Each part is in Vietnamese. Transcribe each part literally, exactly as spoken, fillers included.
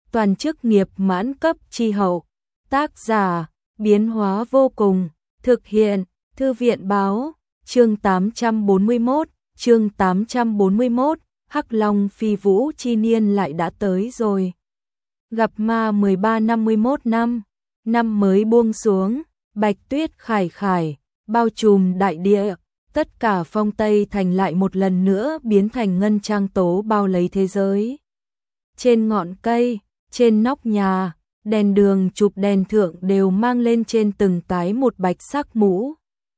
toàn chức nghiệp mãn cấp chi hậu. Tác giả, biến hóa vô cùng, thực hiện, Thư viện báo, chương tám trăm bốn mươi mốt, chương tám trăm bốn mươi mốt, Hắc Long phi vũ chi niên lại đã tới rồi. Gặp ma mười ba năm mươi mốt năm, năm mới buông xuống, bạch tuyết khải khải, bao trùm đại địa, tất cả phong Tây Thành lại một lần nữa biến thành ngân trang tố bao lấy thế giới. Trên ngọn cây, trên nóc nhà, đèn đường chụp đèn thượng đều mang lên trên từng cái một bạch sắc mũ.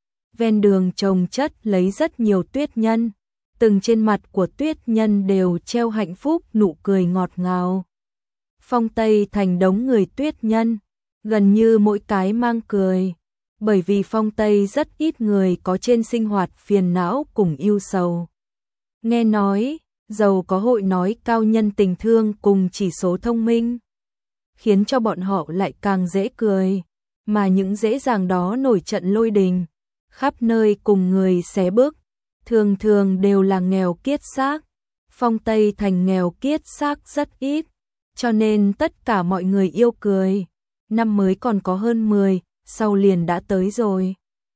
Ven đường trồng chất lấy rất nhiều tuyết nhân, từng trên mặt của tuyết nhân đều treo hạnh phúc nụ cười ngọt ngào. Phong Tây Thành đống người tuyết nhân, gần như mỗi cái mang cười, bởi vì phong Tây rất ít người có trên sinh hoạt phiền não cùng ưu sầu. Nghe nói, giàu có hội nói cao nhân tình thương cùng chỉ số thông minh, khiến cho bọn họ lại càng dễ cười, mà những dễ dàng đó nổi trận lôi đình, khắp nơi cùng người xé bước, thường thường đều là nghèo kiết xác. Phong Tây Thành nghèo kiết xác rất ít, cho nên tất cả mọi người yêu cười. Năm mới còn có hơn mười, sau liền đã tới rồi.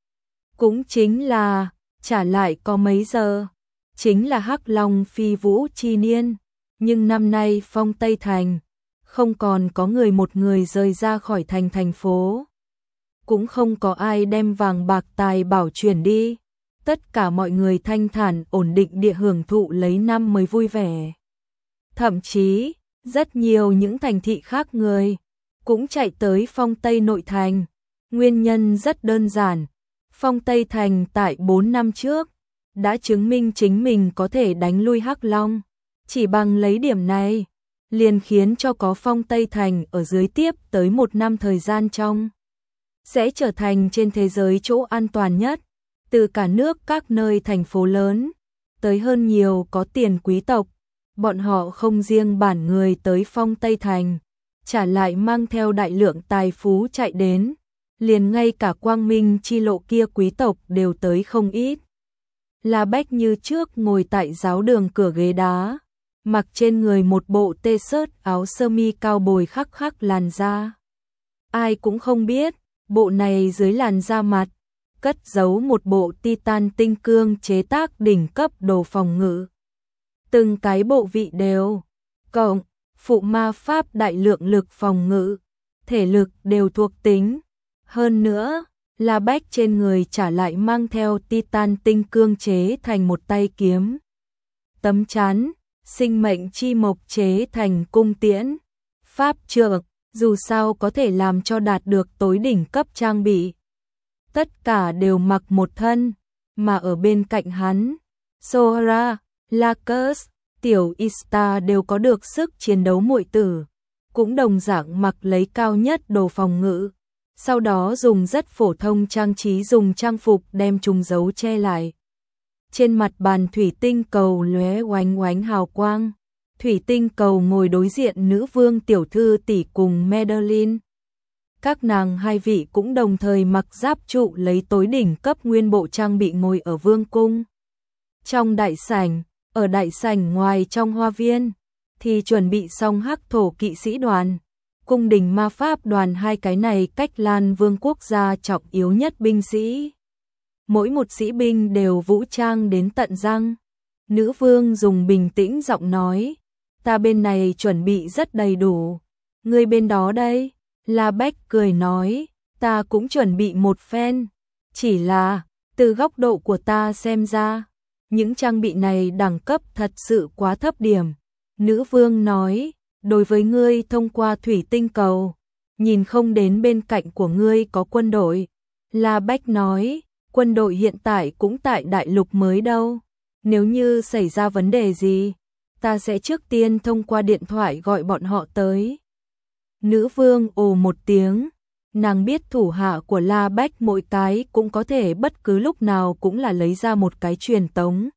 Cũng chính là, trả lại có mấy giờ, chính là Hắc Long phi vũ chi niên. Nhưng năm nay Phong Tây Thành, không còn có người một người rời ra khỏi thành thành phố. Cũng không có ai đem vàng bạc tài bảo chuyển đi. Tất cả mọi người thanh thản ổn định địa hưởng thụ lấy năm mới vui vẻ. Thậm chí, rất nhiều những thành thị khác người cũng chạy tới Phong Tây nội thành. Nguyên nhân rất đơn giản, Phong Tây Thành tại bốn năm trước đã chứng minh chính mình có thể đánh lui Hắc Long. Chỉ bằng lấy điểm này, liền khiến cho có Phong Tây Thành ở dưới tiếp tới một năm thời gian trong sẽ trở thành trên thế giới chỗ an toàn nhất. Từ cả nước các nơi thành phố lớn, tới hơn nhiều có tiền quý tộc, bọn họ không riêng bản người tới Phong Tây Thành, trả lại mang theo đại lượng tài phú chạy đến, liền ngay cả quang minh chi lộ kia quý tộc đều tới không ít. La Bách như trước ngồi tại giáo đường cửa ghế đá, mặc trên người một bộ t-shirt áo sơ mi cao bồi khắc khắc làn da. Ai cũng không biết, bộ này dưới làn da mặt, cất giấu một bộ titan tinh cương chế tác đỉnh cấp đồ phòng ngự. Từng cái bộ vị đều, cộng, phụ ma pháp đại lượng lực phòng ngự, thể lực đều thuộc tính. Hơn nữa, La Bách trên người trả lại mang theo titan tinh cương chế thành một tay kiếm. Tấm chắn, sinh mệnh chi mộc chế thành cung tiễn, pháp trượng, dù sao có thể làm cho đạt được tối đỉnh cấp trang bị. Tất cả đều mặc một thân, mà ở bên cạnh hắn, Sora, Lacus, Tiểu Ista đều có được sức chiến đấu muội tử, cũng đồng dạng mặc lấy cao nhất đồ phòng ngự, sau đó dùng rất phổ thông trang trí dùng trang phục đem chúng giấu che lại. Trên mặt bàn thủy tinh cầu lóe oánh oánh hào quang, thủy tinh cầu ngồi đối diện nữ vương tiểu thư tỷ cùng Madeline. Các nàng hai vị cũng đồng thời mặc giáp trụ lấy tối đỉnh cấp nguyên bộ trang bị ngồi ở vương cung. Trong đại sảnh, ở đại sảnh ngoài trong hoa viên, thì chuẩn bị xong Hắc Thổ kỵ sĩ đoàn, cung đình ma pháp đoàn, hai cái này cách Lan Vương quốc gia trọng yếu nhất binh sĩ. Mỗi một sĩ binh đều vũ trang đến tận răng. Nữ vương dùng bình tĩnh giọng nói, ta bên này chuẩn bị rất đầy đủ. Ngươi bên đó đây? La Bách cười nói, ta cũng chuẩn bị một phen. Chỉ là, từ góc độ của ta xem ra, những trang bị này đẳng cấp thật sự quá thấp điểm. Nữ vương nói, đối với ngươi thông qua thủy tinh cầu, nhìn không đến bên cạnh của ngươi có quân đội. La Bách nói, quân đội hiện tại cũng tại đại lục mới đâu. Nếu như xảy ra vấn đề gì, ta sẽ trước tiên thông qua điện thoại gọi bọn họ tới. Nữ vương ồ một tiếng, nàng biết thủ hạ của La Bách mỗi cái cũng có thể bất cứ lúc nào cũng là lấy ra một cái truyền tống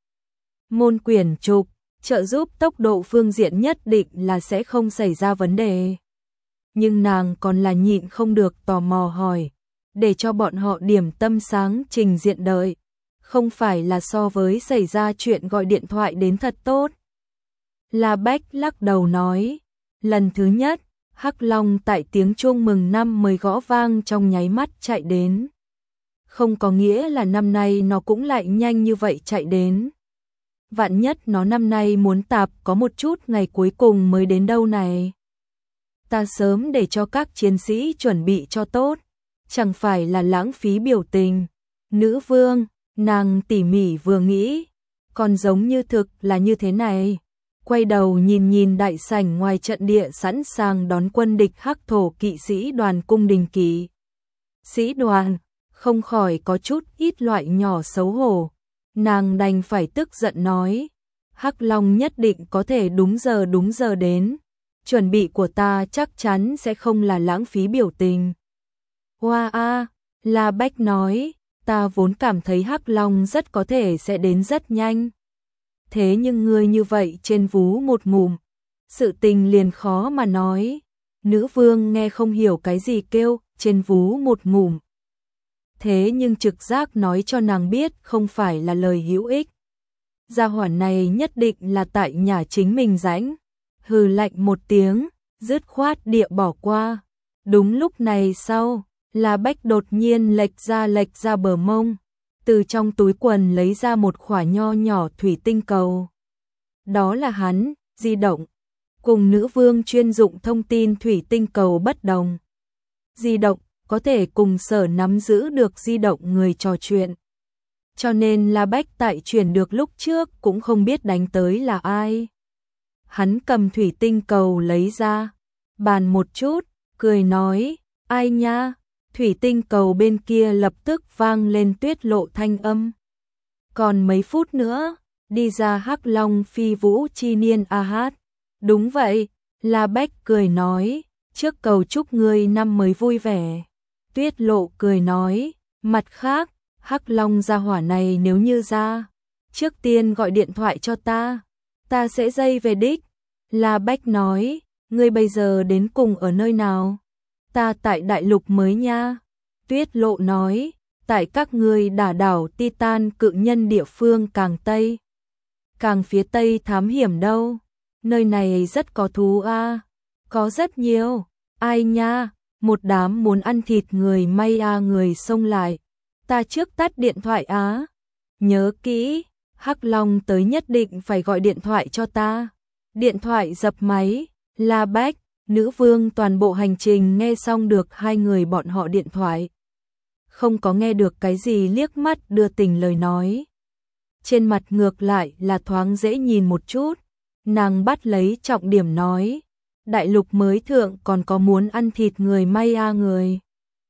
môn quyển trục, trợ giúp tốc độ phương diện nhất định là sẽ không xảy ra vấn đề. Nhưng nàng còn là nhịn không được tò mò hỏi, để cho bọn họ điểm tâm sáng trình diện đợi, không phải là so với xảy ra chuyện gọi điện thoại đến thật tốt. La Bách lắc đầu nói, lần thứ nhất, Hắc Long tại tiếng chuông mừng năm mới gõ vang trong nháy mắt chạy đến. Không có nghĩa là năm nay nó cũng lại nhanh như vậy chạy đến. Vạn nhất nó năm nay muốn tạp có một chút ngày cuối cùng mới đến đâu này. Ta sớm để cho các chiến sĩ chuẩn bị cho tốt, chẳng phải là lãng phí biểu tình. Nữ vương, nàng tỉ mỉ vừa nghĩ, còn giống như thực là như thế này. Quay đầu nhìn nhìn đại sảnh ngoài trận địa sẵn sàng đón quân địch Hắc thổ kỵ sĩ đoàn cung đình kỵ sĩ đoàn, không khỏi có chút ít loại nhỏ xấu hổ. Nàng đành phải tức giận nói, Hắc Long nhất định có thể đúng giờ đúng giờ đến, chuẩn bị của ta chắc chắn sẽ không là lãng phí biểu tình. Hoa a, La Bách nói, ta vốn cảm thấy Hắc Long rất có thể sẽ đến rất nhanh. Thế nhưng ngươi như vậy trên vú một ngụm, sự tình liền khó mà nói. Nữ vương nghe không hiểu cái gì kêu trên vú một ngụm. Thế nhưng trực giác nói cho nàng biết không phải là lời hữu ích. Gia hỏa này nhất định là tại nhà chính mình rãnh. Hừ lạnh một tiếng, dứt khoát địa bỏ qua. Đúng lúc này sau, La Bách đột nhiên lệch ra lệch ra bờ mông, từ trong túi quần lấy ra một khỏa nho nhỏ thủy tinh cầu. Đó là hắn, di động. Cùng nữ vương chuyên dụng thông tin thủy tinh cầu bất đồng. Di động có thể cùng sở nắm giữ được di động người trò chuyện. Cho nên La Bách tại chuyển được lúc trước cũng không biết đánh tới là ai. Hắn cầm thủy tinh cầu lấy ra, bàn một chút, cười nói, ai nha? Thủy tinh cầu bên kia lập tức vang lên Tuyết Lộ thanh âm. Còn mấy phút nữa, đi ra Hắc Long phi vũ chi niên a hát. Đúng vậy, La Bách cười nói, trước cầu chúc ngươi năm mới vui vẻ. Tuyết Lộ cười nói, mặt khác, Hắc Long gia hỏa này nếu như ra, trước tiên gọi điện thoại cho ta, ta sẽ dây về đích. La Bách nói, ngươi bây giờ đến cùng ở nơi nào? Ta tại đại lục mới nha. Tuyết Lộ nói, tại các ngươi đả đảo Titan cự nhân địa phương càng tây. Càng phía tây thám hiểm đâu? Nơi này rất có thú a. À. Có rất nhiều. Ai nha? Một đám muốn ăn thịt người may a à người xông lại. Ta trước tắt điện thoại á. Nhớ kỹ, Hắc Long tới nhất định phải gọi điện thoại cho ta. Điện thoại dập máy, La Bách, nữ vương toàn bộ hành trình nghe xong được hai người bọn họ điện thoại. Không có nghe được cái gì liếc mắt đưa tình lời nói. Trên mặt ngược lại là thoáng dễ nhìn một chút, nàng bắt lấy trọng điểm nói, đại lục mới thượng còn có muốn ăn thịt người may a người.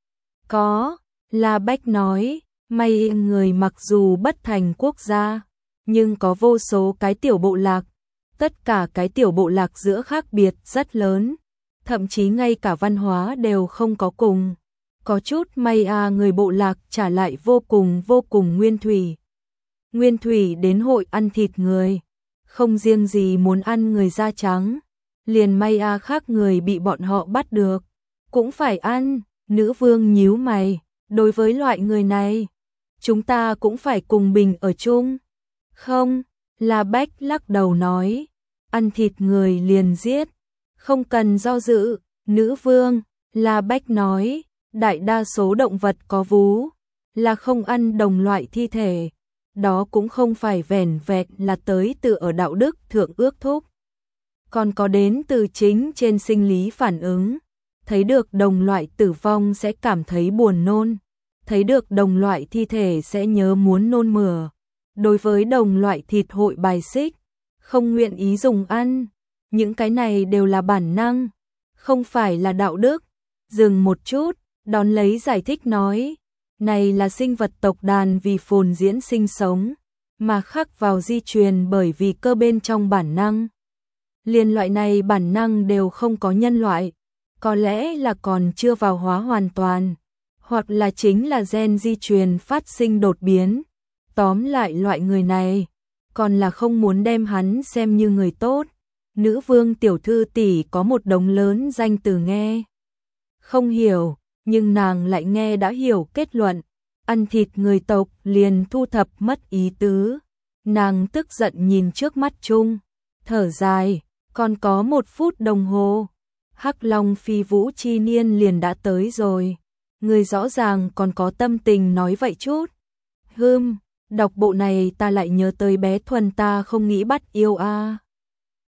Có, La Bách nói, may người mặc dù bất thành quốc gia, nhưng có vô số cái tiểu bộ lạc, tất cả cái tiểu bộ lạc giữa khác biệt rất lớn, thậm chí ngay cả văn hóa đều không có cùng. Có chút may a người bộ lạc trả lại vô cùng vô cùng nguyên thủy. Nguyên thủy đến hội ăn thịt người, không riêng gì muốn ăn người da trắng, liền may a khác người bị bọn họ bắt được, cũng phải ăn. Nữ vương nhíu mày, đối với loại người này, chúng ta cũng phải cùng bình ở chung. Không, La Bách lắc đầu nói, ăn thịt người liền giết, không cần do dự. Nữ vương, La Bách nói, đại đa số động vật có vú là không ăn đồng loại thi thể, đó cũng không phải vẻn vẹn là tới từ ở đạo đức thượng ước thúc, còn có đến từ chính trên sinh lý phản ứng. Thấy được đồng loại tử vong sẽ cảm thấy buồn nôn, thấy được đồng loại thi thể sẽ nhớ muốn nôn mửa. Đối với đồng loại thịt hội bài xích, không nguyện ý dùng ăn. Những cái này đều là bản năng, không phải là đạo đức. Dừng một chút, đón lấy giải thích nói, này là sinh vật tộc đàn vì phồn diễn sinh sống, mà khắc vào di truyền bởi vì cơ bên trong bản năng. Liên loại này bản năng đều không có nhân loại, có lẽ là còn chưa vào hóa hoàn toàn, hoặc là chính là gen di truyền phát sinh đột biến. Tóm lại loại người này, còn là không muốn đem hắn xem như người tốt. Nữ vương tiểu thư tỷ có một đống lớn danh từ nghe không hiểu, nhưng nàng lại nghe đã hiểu kết luận, ăn thịt người tộc liền thu thập mất ý tứ. Nàng tức giận nhìn trước mắt chung, thở dài, còn có một phút đồng hồ. Hắc Long phi vũ chi niên liền đã tới rồi. Người rõ ràng còn có tâm tình nói vậy chút. Hừm, đọc bộ này ta lại nhớ tới bé Thuần ta không nghĩ bắt yêu a.